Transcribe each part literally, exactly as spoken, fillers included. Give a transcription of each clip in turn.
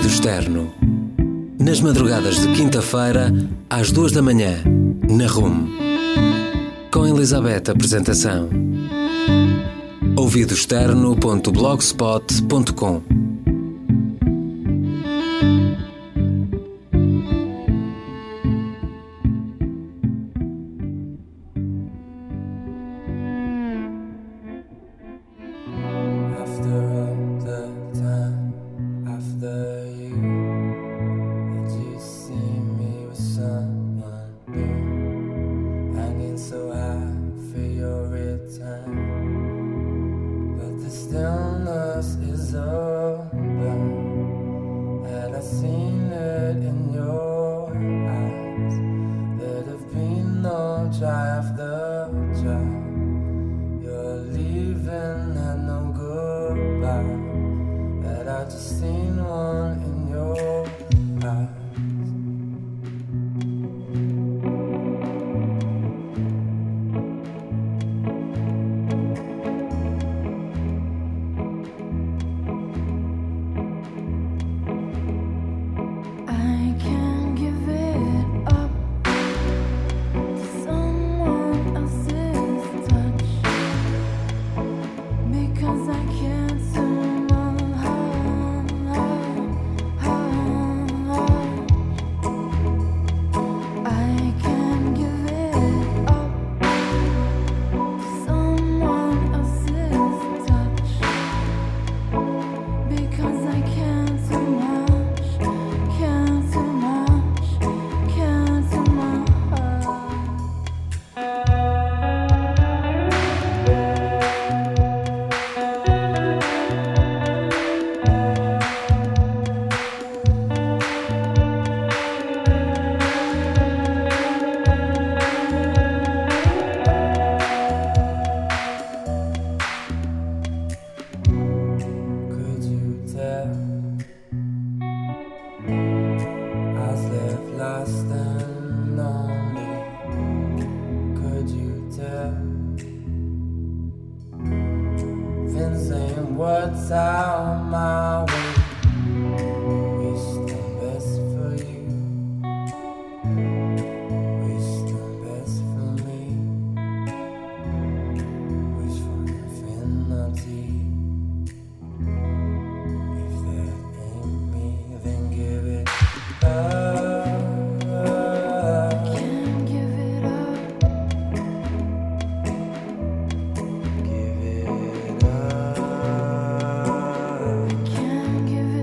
Ouvido Externo. Nas madrugadas de quinta-feira, às duas da manhã, na R U M. Com Elizabeth Apresentação. ouvido externo ponto blogspot ponto com. Give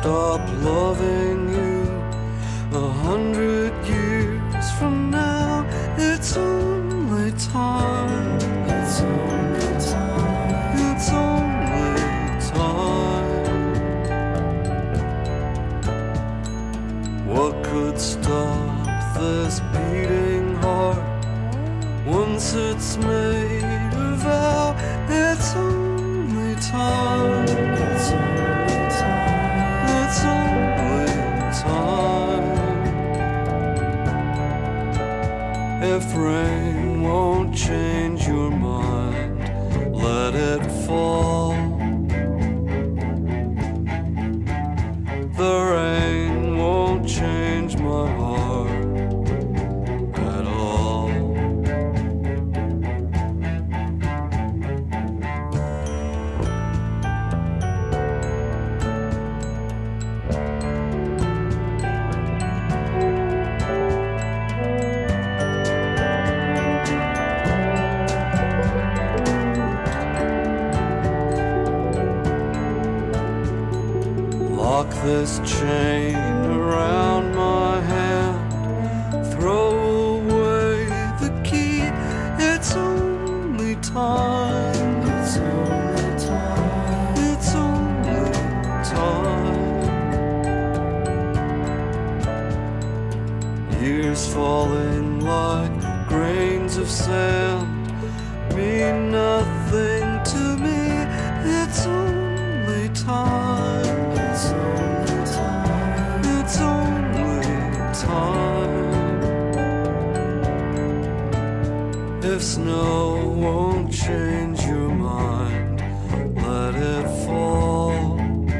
stop loving you a hundred years from now, it's only time. It's only time. It's only time. What could stop this beating heart once it's made a vow? It's only time. It's only time. It's only time. If rain won't change your mind, let it fall. The rain won't change my heart at all. Lock this chain around my hand, throw away the key. It's only time. It's only time. It's only time. Years falling like grains of sand mean nothing to me. It's only time. It's only time. It's only time. If snow won't change your mind, let it fall.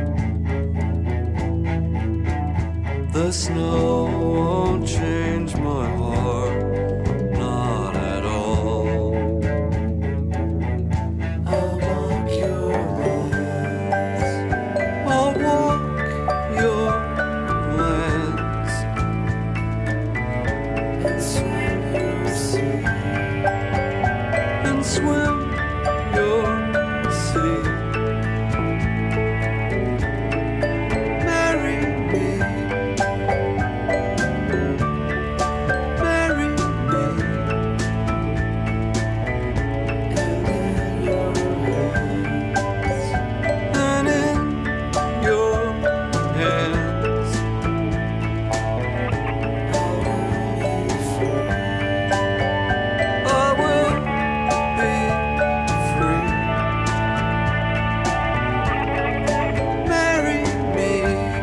The snow won't change my heart, not at all. I'll walk your lands. I'll walk your lands and swim your sea, and swim your sea. Marry me, marry me, and in your hands, and in your hands, I will be free. I will be free. Marry me,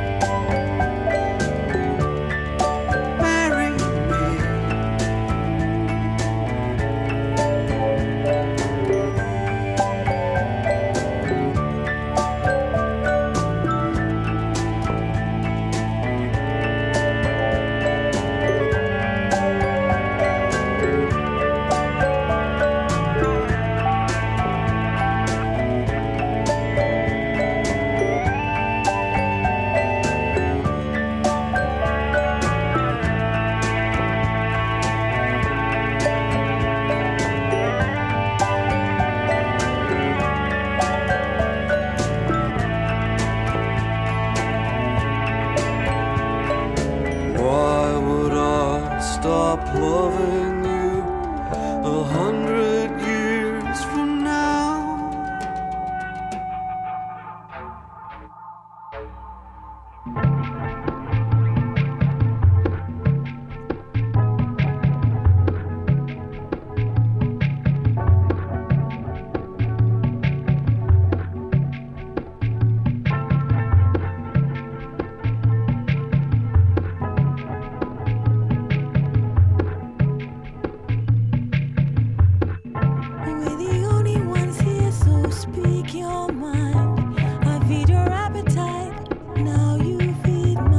marry me. Why would I stop loving you a hundred years from now? We're the only ones here, so speak your mind. I feed your appetite, now you feed mine.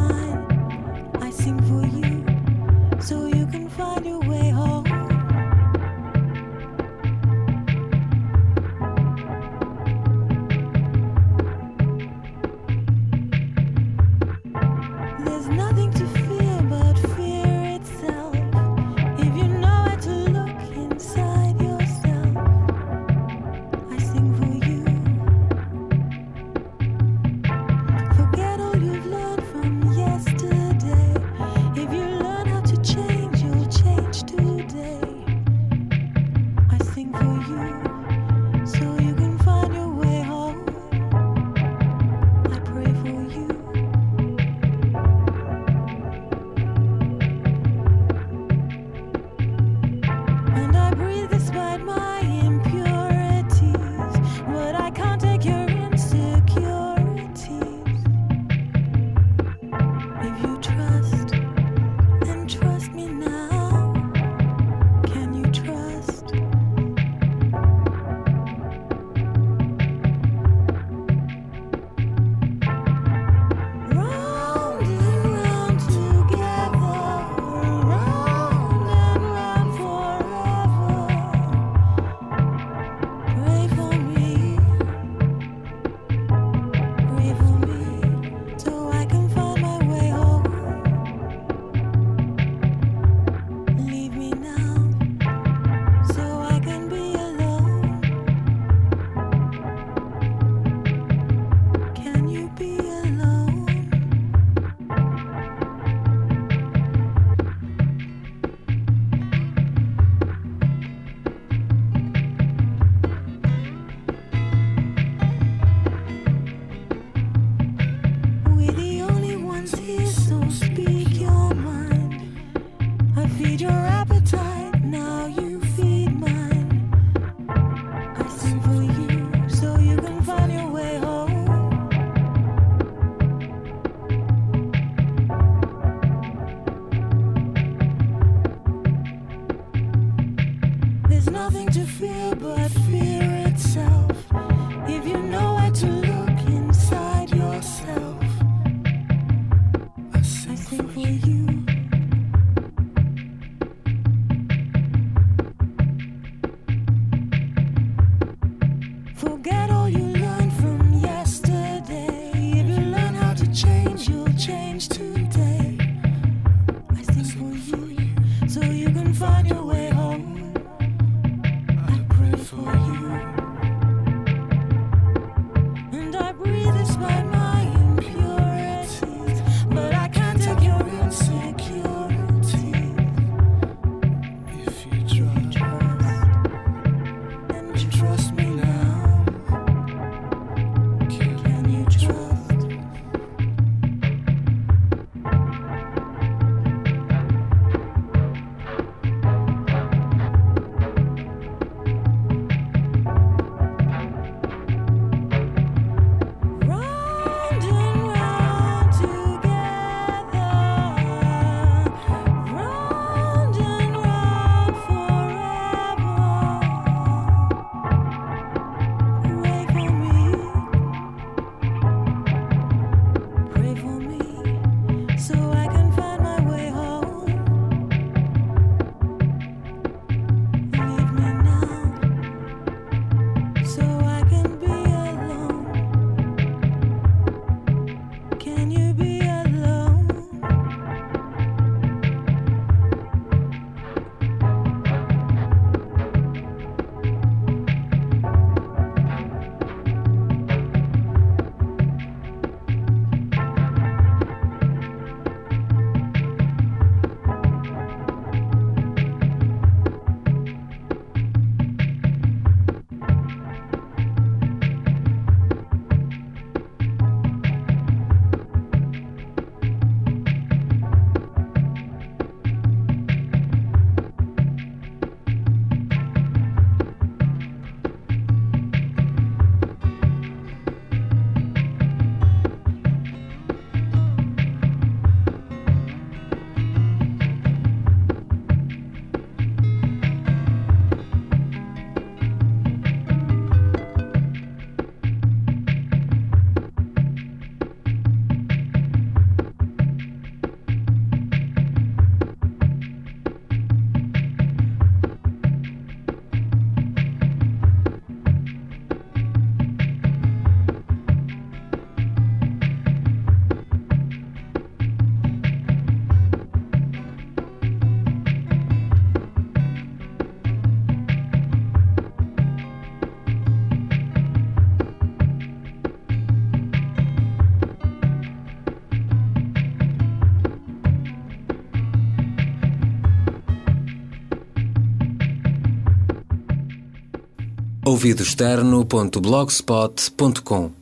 ouvidoexterno ponto blogspot ponto com.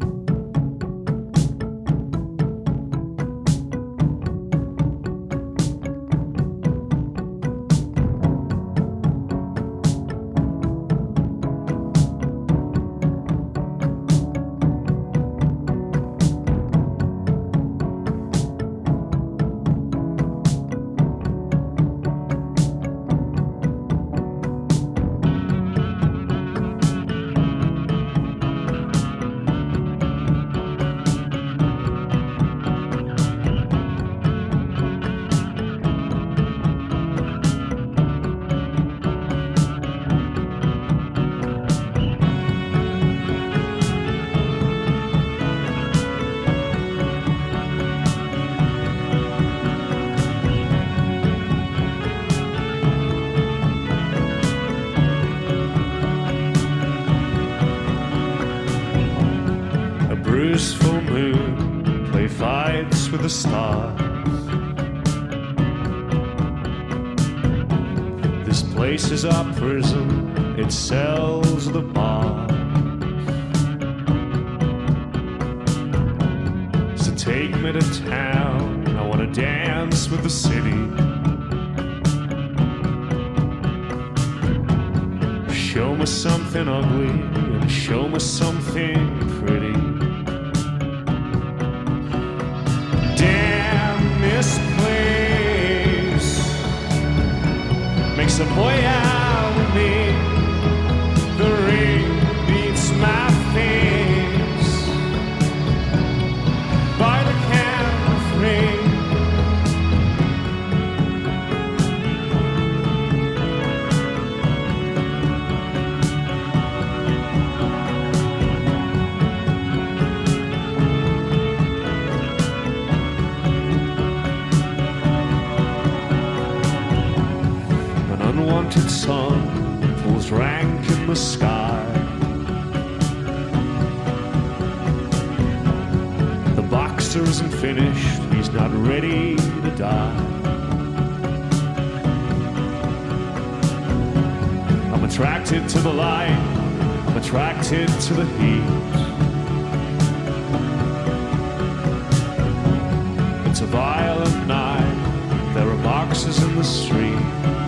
Bruce full moon, play fights with the stars. This place is our prison, its cells are the bars. So take me to town, I wanna dance with the city. Show me something ugly and show me something pretty. This place makes a boy out of me. The ring beats my face by the count of three. Unwanted sun pulls rank in the sky. The boxer isn't finished, he's not ready to die. I'm attracted to the light, I'm attracted to the heat. It's a violent night, there are boxers in the street.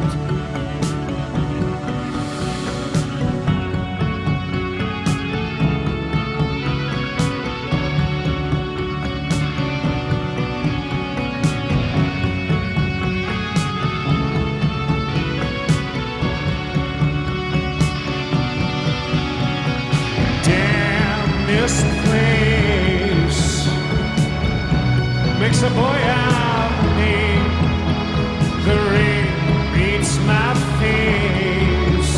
This place makes a boy out of me. The ring beats my face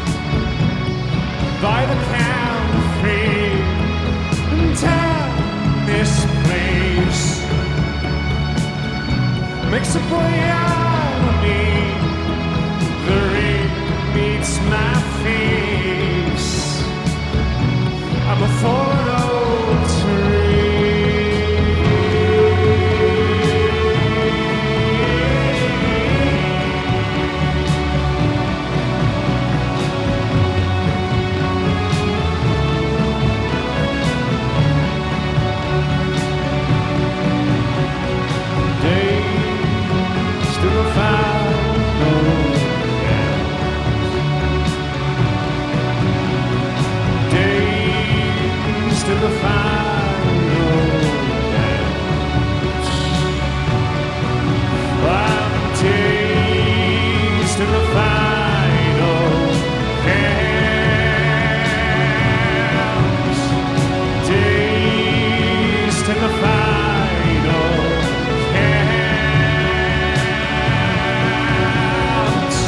by the count of three. And down this place makes a boy out of me. The ring beats my face. I'm a fallen old tree. Days still a found no end. Days to the final dance. One taste to the final dance. Taste to the final dance.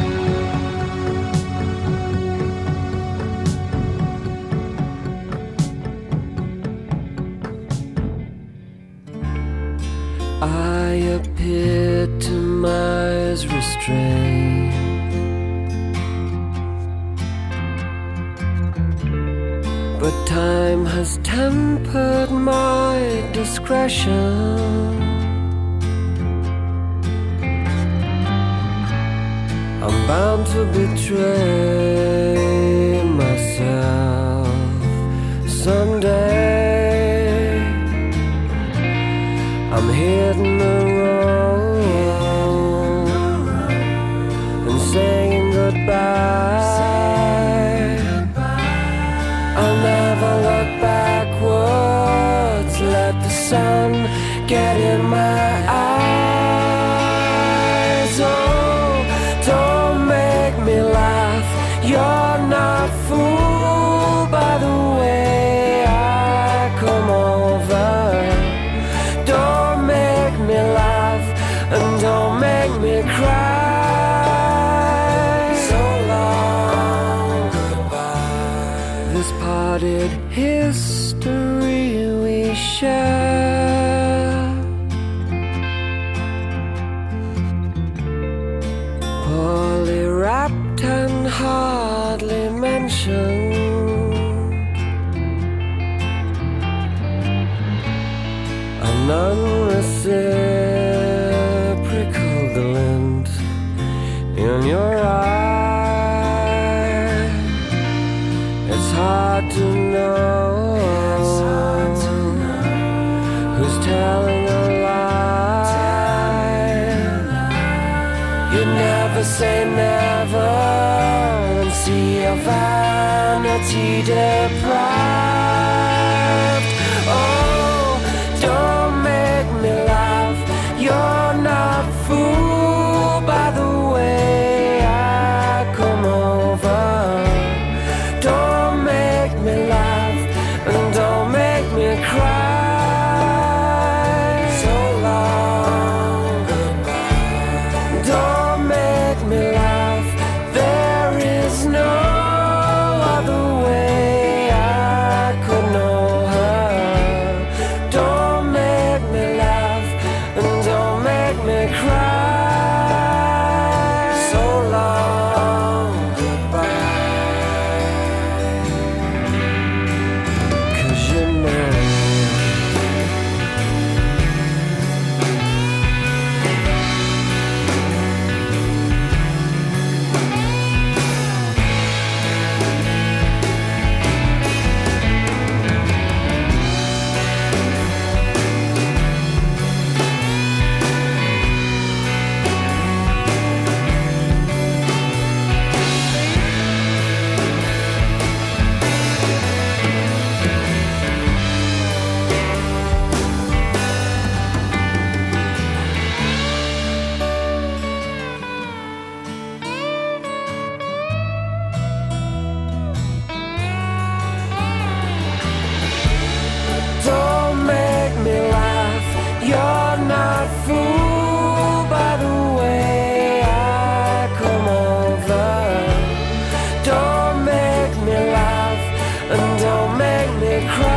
I appeared to my eyes restrained. But time has tempered my discretion. I'm bound to betray my I'm hitting the road and saying goodbye. I'll never look backwards. Let the sun get in my eyes. Oh, don't make me laugh. You're not fooled by the way I come over. Don't make me laugh and don't make me cry. So long, goodbye. This parted history we share, poorly wrapped and hardly mentioned. An unreciprocal glint in your eye. It's hard to know who's telling a lie. You never say never and see your vanity deprived. Oh, don't make me laugh. You're not fooled by the way I come over. Don't make me laugh and don't make me cry. So long, goodbye. Don't make me laugh. There is no other way I could know her. Don't make me laugh and don't make me cry. So long, goodbye. 'Cause you know don't make me laugh. You're not fooled by the way I come over. Don't make me laugh and don't make me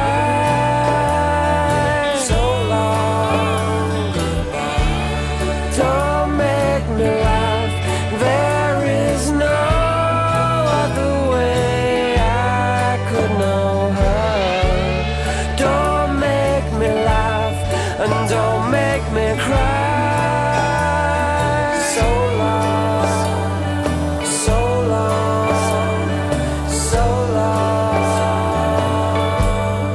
cry. So long, goodbye. Don't make me laugh. There is no other way I could know her. Don't make me laugh and don't make me cry. So long, so long, so long,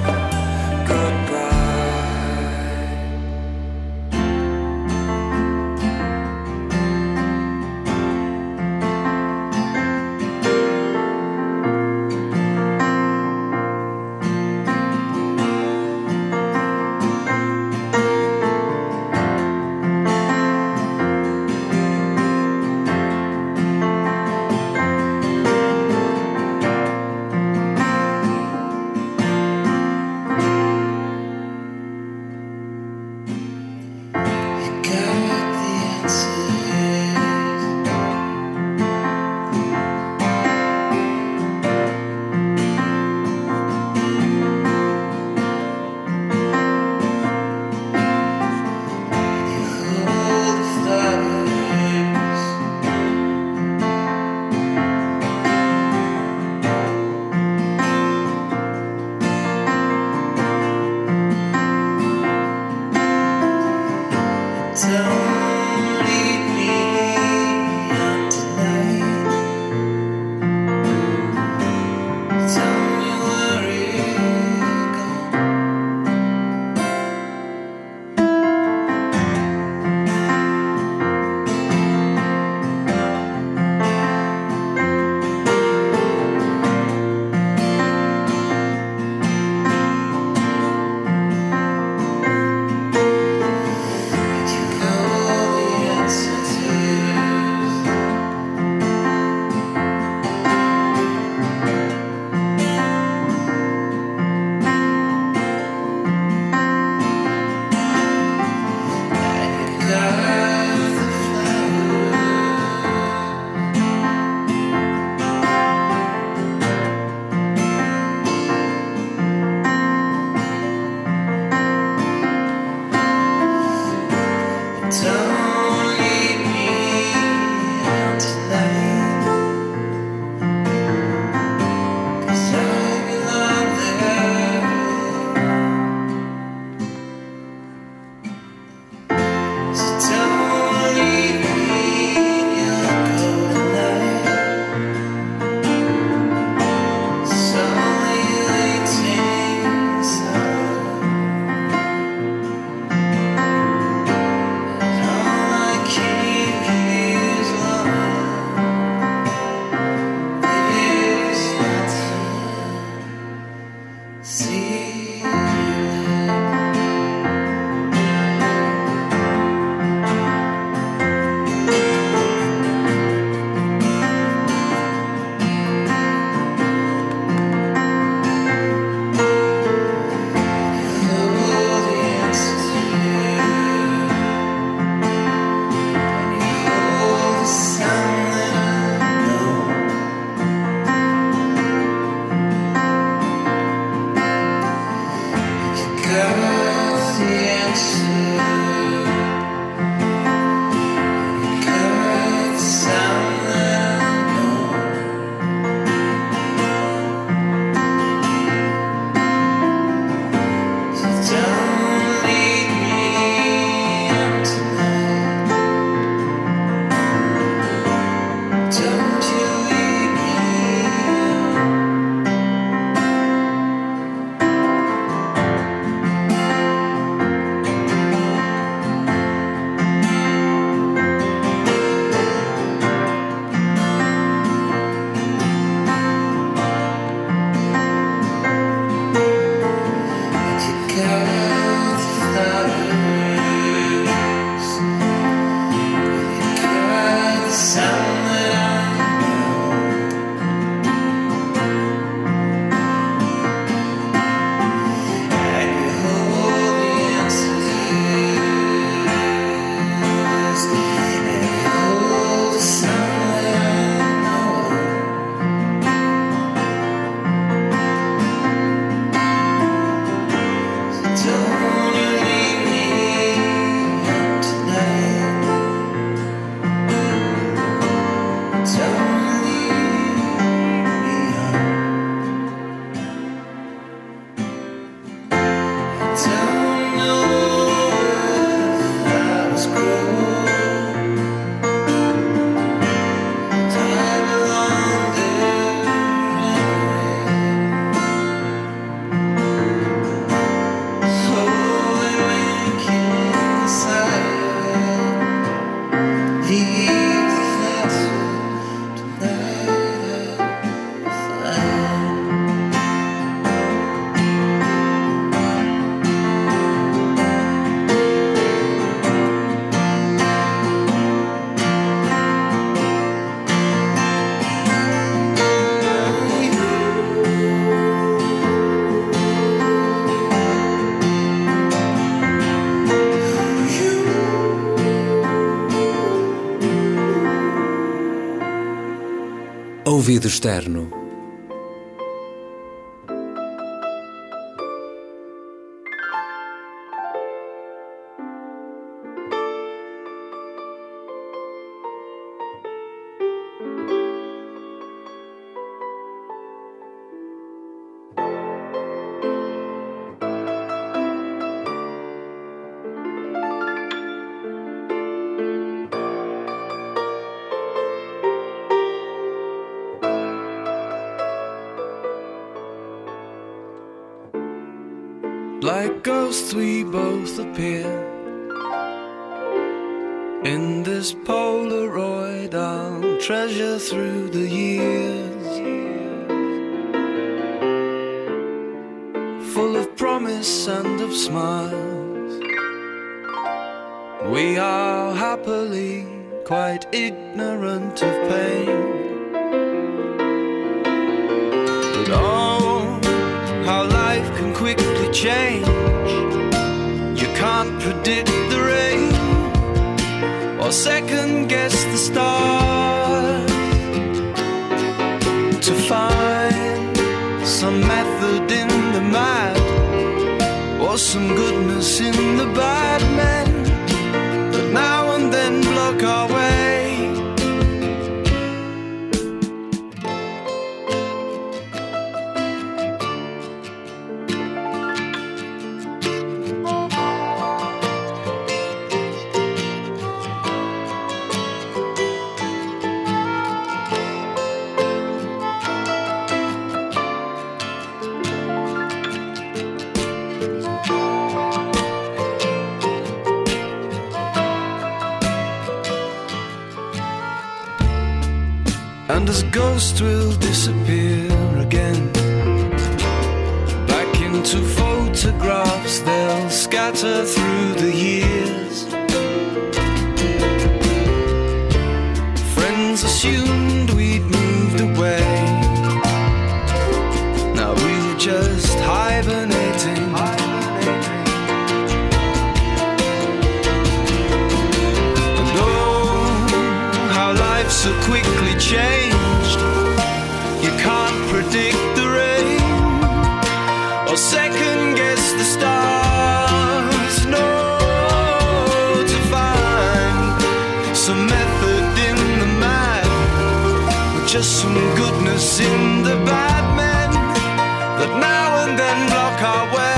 goodbye. Ouvido externo. Like ghosts we both appear in this Polaroid I'll treasure through the years, full of promise and of smiles. We are happily quite ignorant of pain, but oh, how life can quickly change. You can't predict the rain or second guess the stars. To find some method in the mad or some goodness in the bad men that now and then block our way. And as ghosts will disappear again, back into photographs they'll scatter through the years. Friends assumed we'd moved away, now we were just hibernating. And oh, how life so quickly changed. You can't predict the rain or second guess the stars. No, just some goodness in the bad men that now and then block our way.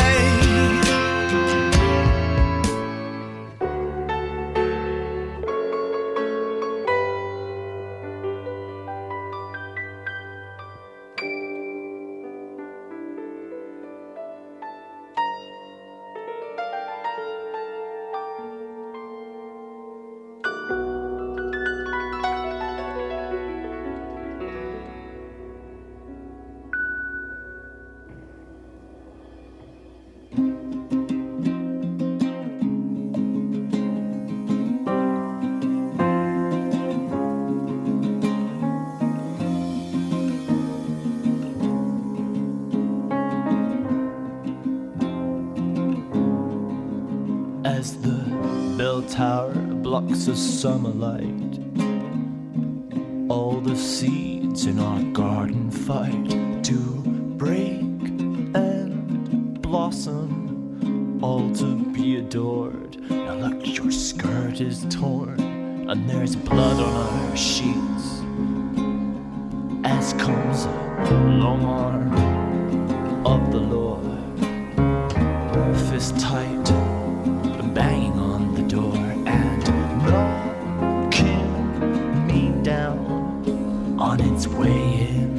As the bell tower blocks the summer light, all the seeds in our garden fight to break and blossom, all to be adored. Now look, your skirt is torn, and there's blood on our sheets, as comes a long arm of the Lord, fist tight, banging on the door and knocking me down on its way in.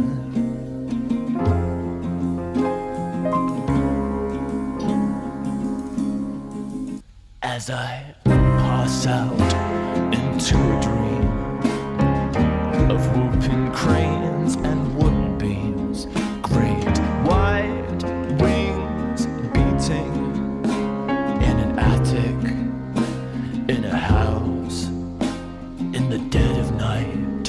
As I pass out into a dream of whooping cranes and wooden beams, great wide wings beating in an attic, in a house, in the dead of night,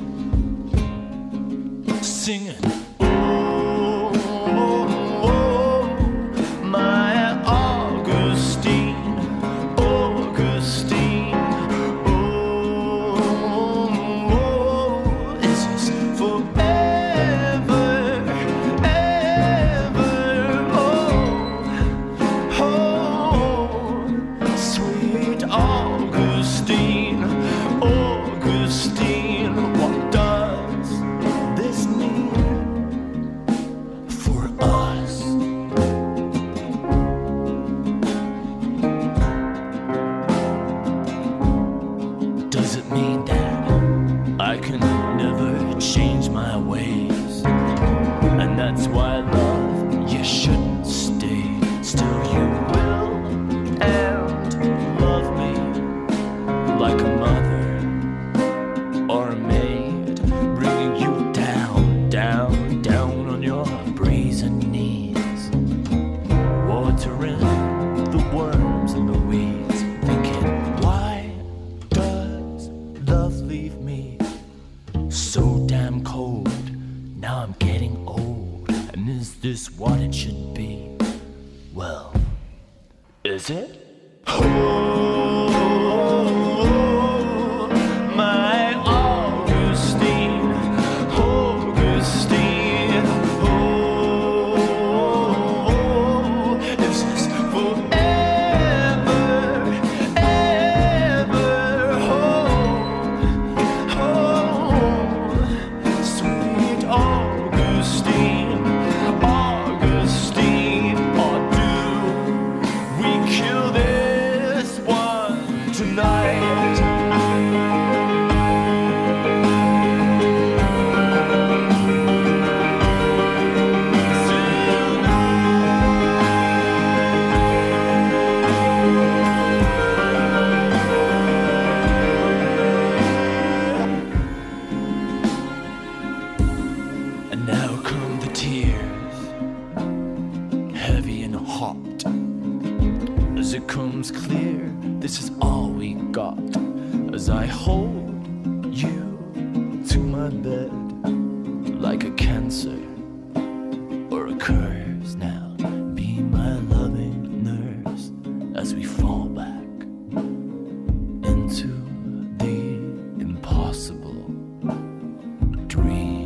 singing, oh, oh, oh, my Augustine, Augustine, oh, oh, is this forever, ever, oh, oh, sweet Augustine, Augustine, what does this mean for us? Does it mean that I can never change my ways, and that's why, love, you shouldn't stay? Still you will and love me like a mother or a maid, bringing you down, down, down on your brazen knees, watering the worms and the weeds, thinking, why does love leave me so damn cold? Now I'm getting old, and is this what it should be? Well, is it? Oh, my Augustine, Augustine, oh, is this forever, ever, oh, oh, sweet Augustine, Augustine, or do we kill this one tonight? And now come the tears, heavy and hot, as it comes clear, this is all we got. As I hold you to my bed like a cancer or a curse, now be my loving nurse as we fall back into the impossible dream.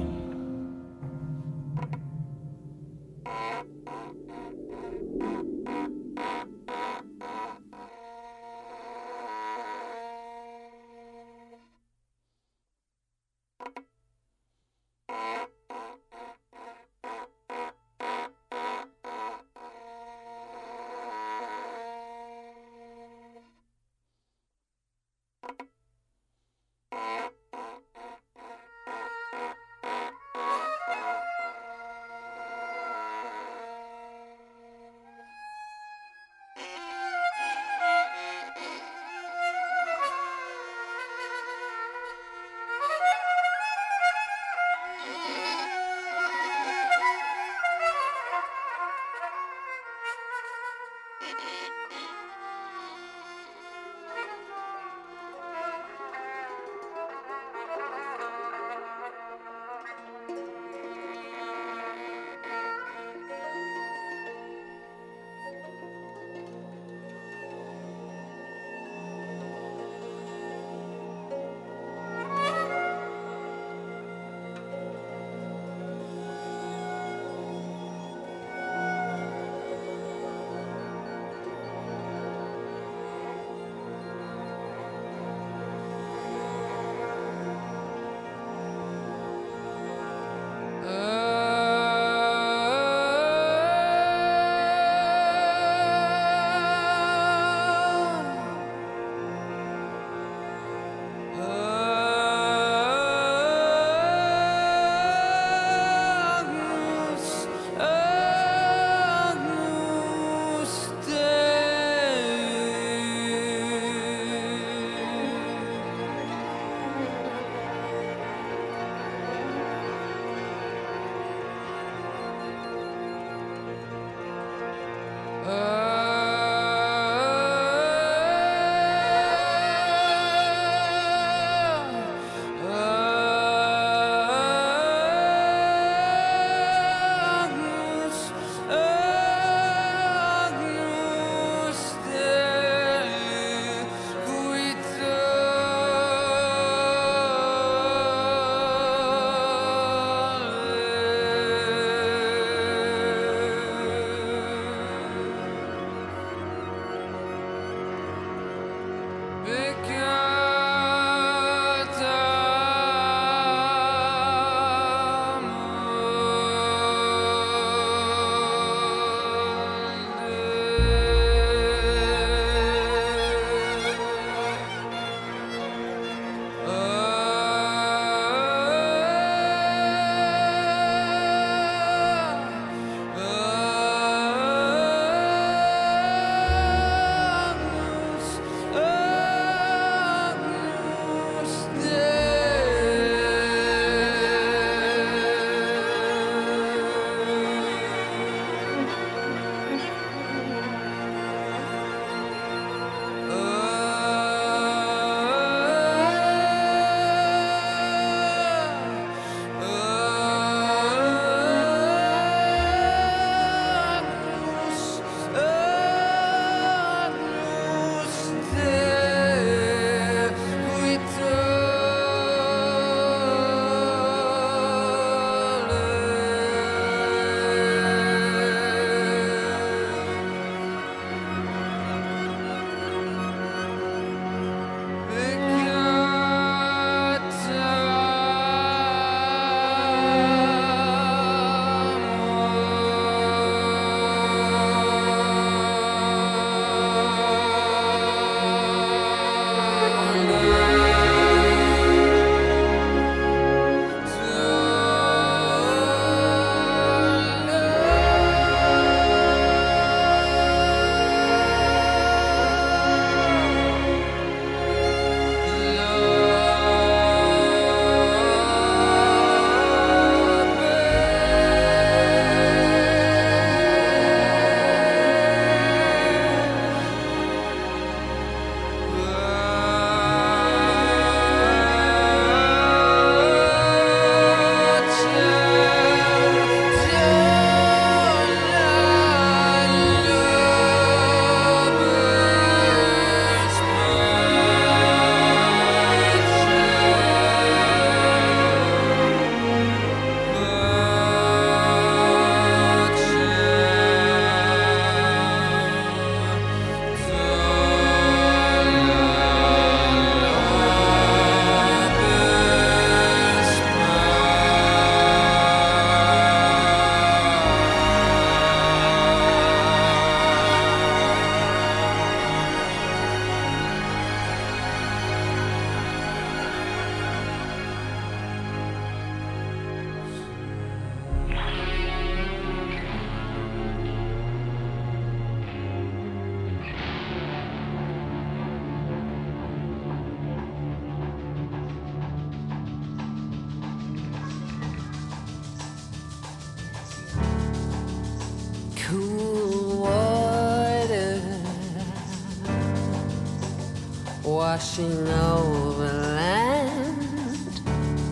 washing over land,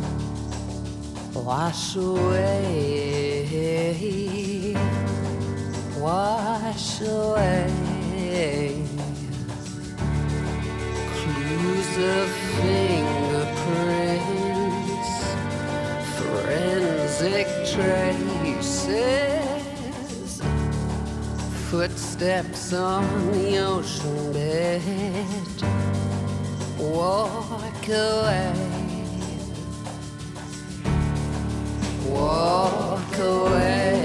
wash away, wash away. Clues of fingerprints, forensic traces, footsteps on the ocean bed. Walk away, walk away,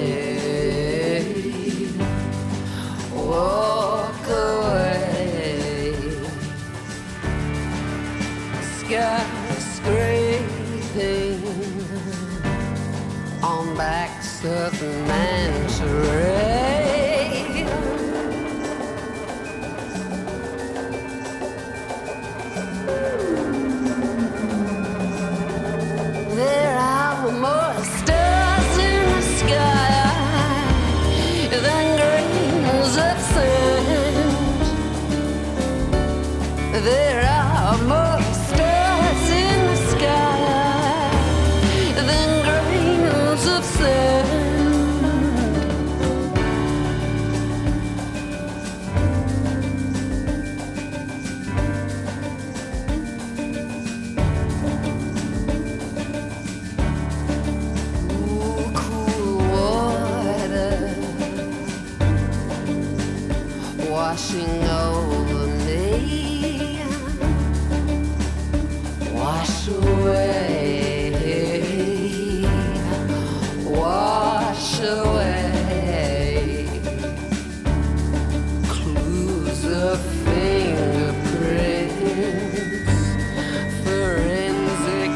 walk away. Skyscraping on backs of manta ray. There are more stars in the sky than grains of sand. There are more stars in the sky than grains of sand. Washing over me, wash away, wash away. Clues of fingerprints, forensic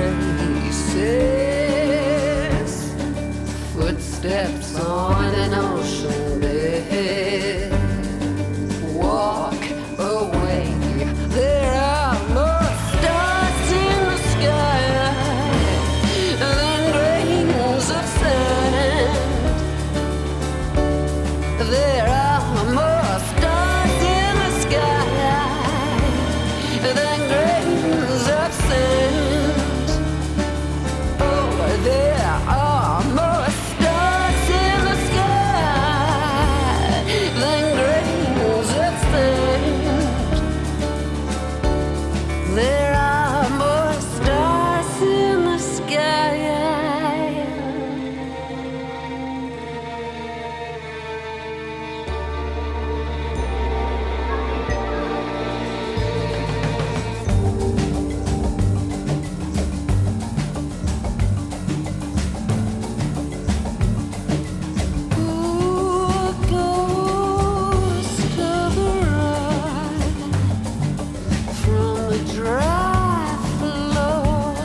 traces, footsteps on an ocean bed. Walk away. There are more stars in the sky than grains of sand. There are more stars in the sky than grains of sand. Oh, there are more stars in the sky than grains of sand. There are more stars in the sky. Ooh, ghost of a ride from the dry floor.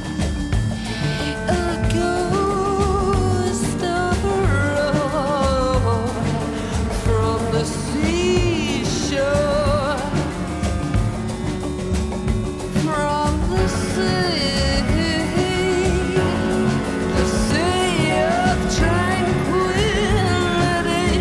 A ghost of a roar from the seashore. From the sea, the sea of tranquility.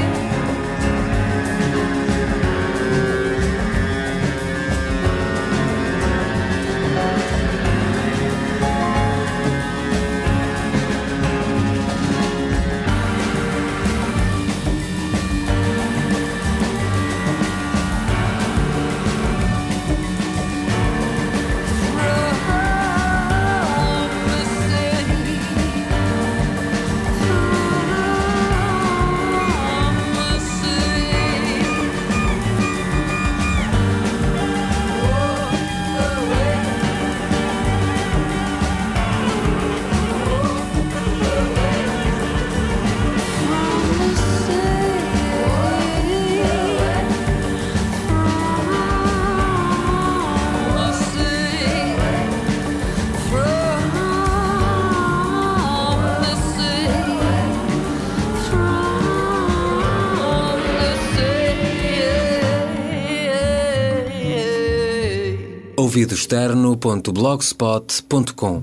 ouvidoexterno ponto blogspot ponto com.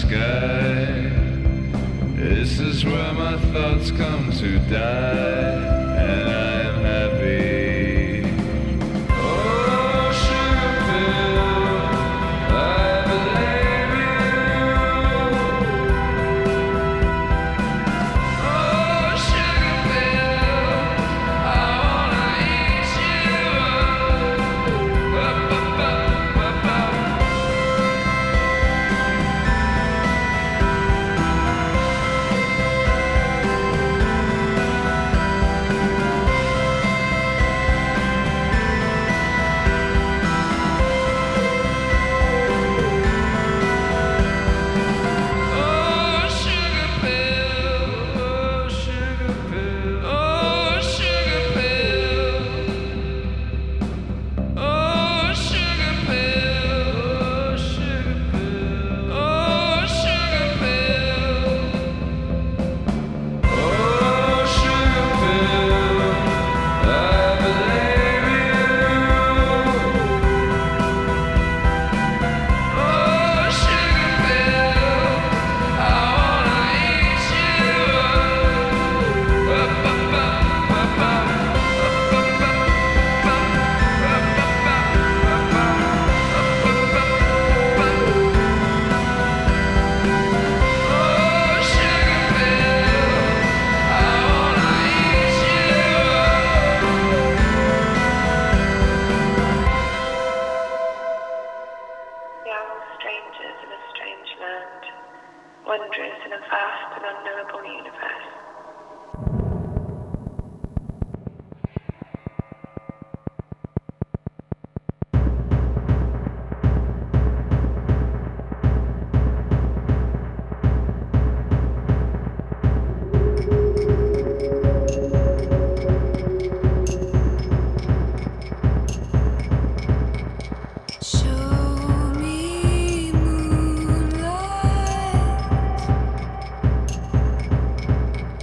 sky. This is where my thoughts come to die, and I am happy. Oh, sugar pill, I believe you. Oh, sugar pill, I wanna eat you. Ba, ba, ba, ba, ba. Oh, sugar pill, oh, sugar pill, oh, sugar pill. Oh, sugar pill, oh, sugar pill, oh, sugar pill. Oh, sugar pill, I believe you. Oh, sugar pill, I wanna eat you. Ba, ba, ba, ba, ba. Ba, ba, ba, ba, ba, ba, ba, ba. Oh, sugar pill, I wanna eat you. We are all strangers in a strange land, wanderers in a vast and unknowable universe. Show me moonlight.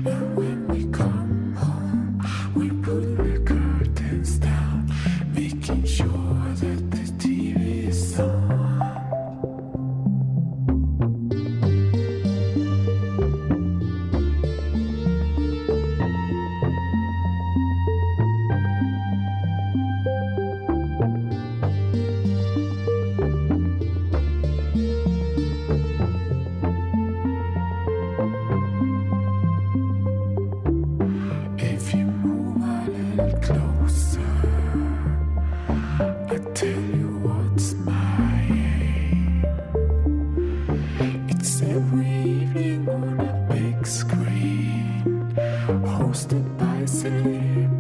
And when we come home, we put the curtains down, making sure that the T V is on. If you move a little closer, I tell you what's my aim. It's every evening on a big screen, hosted by celebrities.